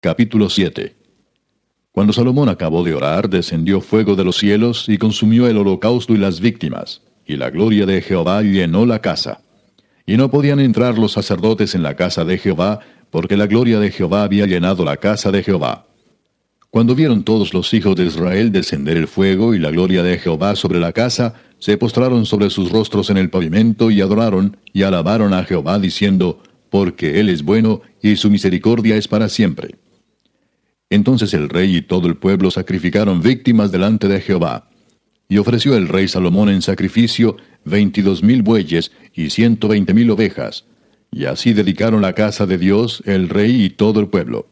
Capítulo 7. Cuando Salomón acabó de orar, descendió fuego de los cielos y consumió el holocausto y las víctimas, y la gloria de Jehová llenó la casa. Y no podían entrar los sacerdotes en la casa de Jehová, porque la gloria de Jehová había llenado la casa de Jehová. Cuando vieron todos los hijos de Israel descender el fuego y la gloria de Jehová sobre la casa, se postraron sobre sus rostros en el pavimento y adoraron y alabaron a Jehová, diciendo, porque Él es bueno y su misericordia es para siempre. Entonces el rey y todo el pueblo sacrificaron víctimas delante de Jehová. Y ofreció el rey Salomón en sacrificio 22,000 bueyes y 120,000 ovejas. Y así dedicaron la casa de Dios, el rey y todo el pueblo.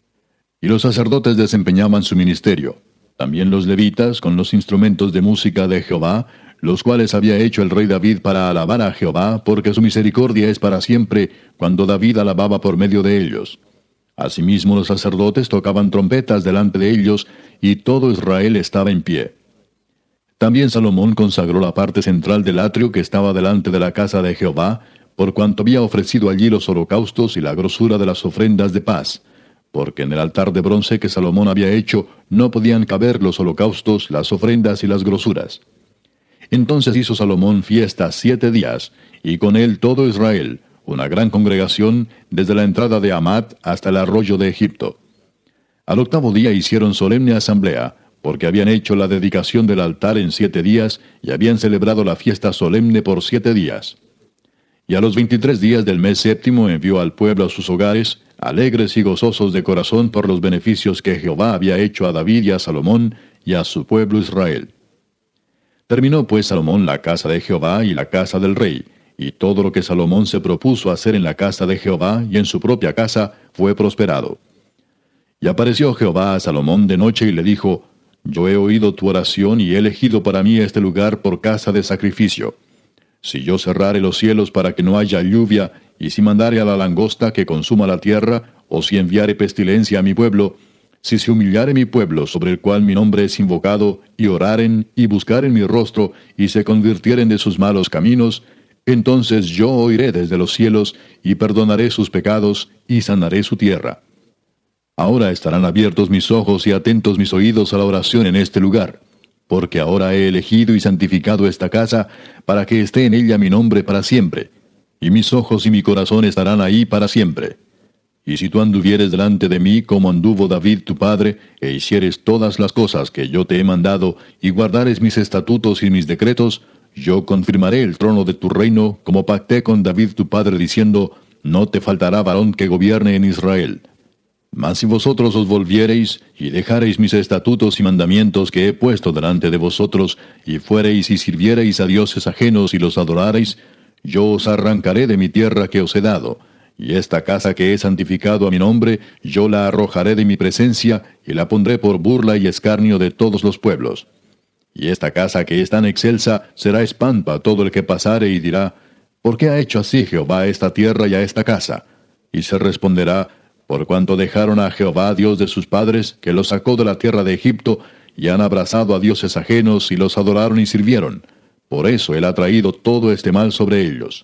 Y los sacerdotes desempeñaban su ministerio, también los levitas con los instrumentos de música de Jehová, los cuales había hecho el rey David para alabar a Jehová, porque su misericordia es para siempre, cuando David alababa por medio de ellos. Asimismo los sacerdotes tocaban trompetas delante de ellos, y todo Israel estaba en pie. También Salomón consagró la parte central del atrio que estaba delante de la casa de Jehová, por cuanto había ofrecido allí los holocaustos y la grosura de las ofrendas de paz, porque en el altar de bronce que Salomón había hecho no podían caber los holocaustos, las ofrendas y las grosuras. Entonces hizo Salomón fiesta 7 días, y con él todo Israel, una gran congregación, desde la entrada de Hamat hasta el arroyo de Egipto. Al 8º día hicieron solemne asamblea, porque habían hecho la dedicación del altar en 7 días, y habían celebrado la fiesta solemne por 7 días. Y a los 23 días del mes séptimo envió al pueblo a sus hogares, alegres y gozosos de corazón por los beneficios que Jehová había hecho a David y a Salomón y a su pueblo Israel. Terminó pues Salomón la casa de Jehová y la casa del rey, y todo lo que Salomón se propuso hacer en la casa de Jehová y en su propia casa fue prosperado. Y apareció Jehová a Salomón de noche y le dijo, Yo he oído tu oración y he elegido para mí este lugar por casa de sacrificio. Si yo cerrare los cielos para que no haya lluvia, y si mandare a la langosta que consuma la tierra, o si enviare pestilencia a mi pueblo, si se humillare mi pueblo sobre el cual mi nombre es invocado, y oraren, y buscaren mi rostro, y se convirtieren de sus malos caminos, entonces yo oiré desde los cielos, y perdonaré sus pecados, y sanaré su tierra. Ahora estarán abiertos mis ojos y atentos mis oídos a la oración en este lugar, porque ahora he elegido y santificado esta casa, para que esté en ella mi nombre para siempre, y mis ojos y mi corazón estarán ahí para siempre. Y si tú anduvieres delante de mí como anduvo David tu padre, e hicieres todas las cosas que yo te he mandado, y guardares mis estatutos y mis decretos, yo confirmaré el trono de tu reino, como pacté con David tu padre, diciendo, no te faltará varón que gobierne en Israel. Mas si vosotros os volviereis, y dejareis mis estatutos y mandamientos que he puesto delante de vosotros, y fuereis y sirviereis a dioses ajenos y los adorareis, yo os arrancaré de mi tierra que os he dado, y esta casa que he santificado a mi nombre, yo la arrojaré de mi presencia, y la pondré por burla y escarnio de todos los pueblos. Y esta casa que es tan excelsa será espanto a todo el que pasare y dirá, ¿por qué ha hecho así Jehová a esta tierra y a esta casa? Y se responderá, por cuanto dejaron a Jehová Dios de sus padres, que los sacó de la tierra de Egipto, y han abrazado a dioses ajenos, y los adoraron y sirvieron. Por eso él ha traído todo este mal sobre ellos.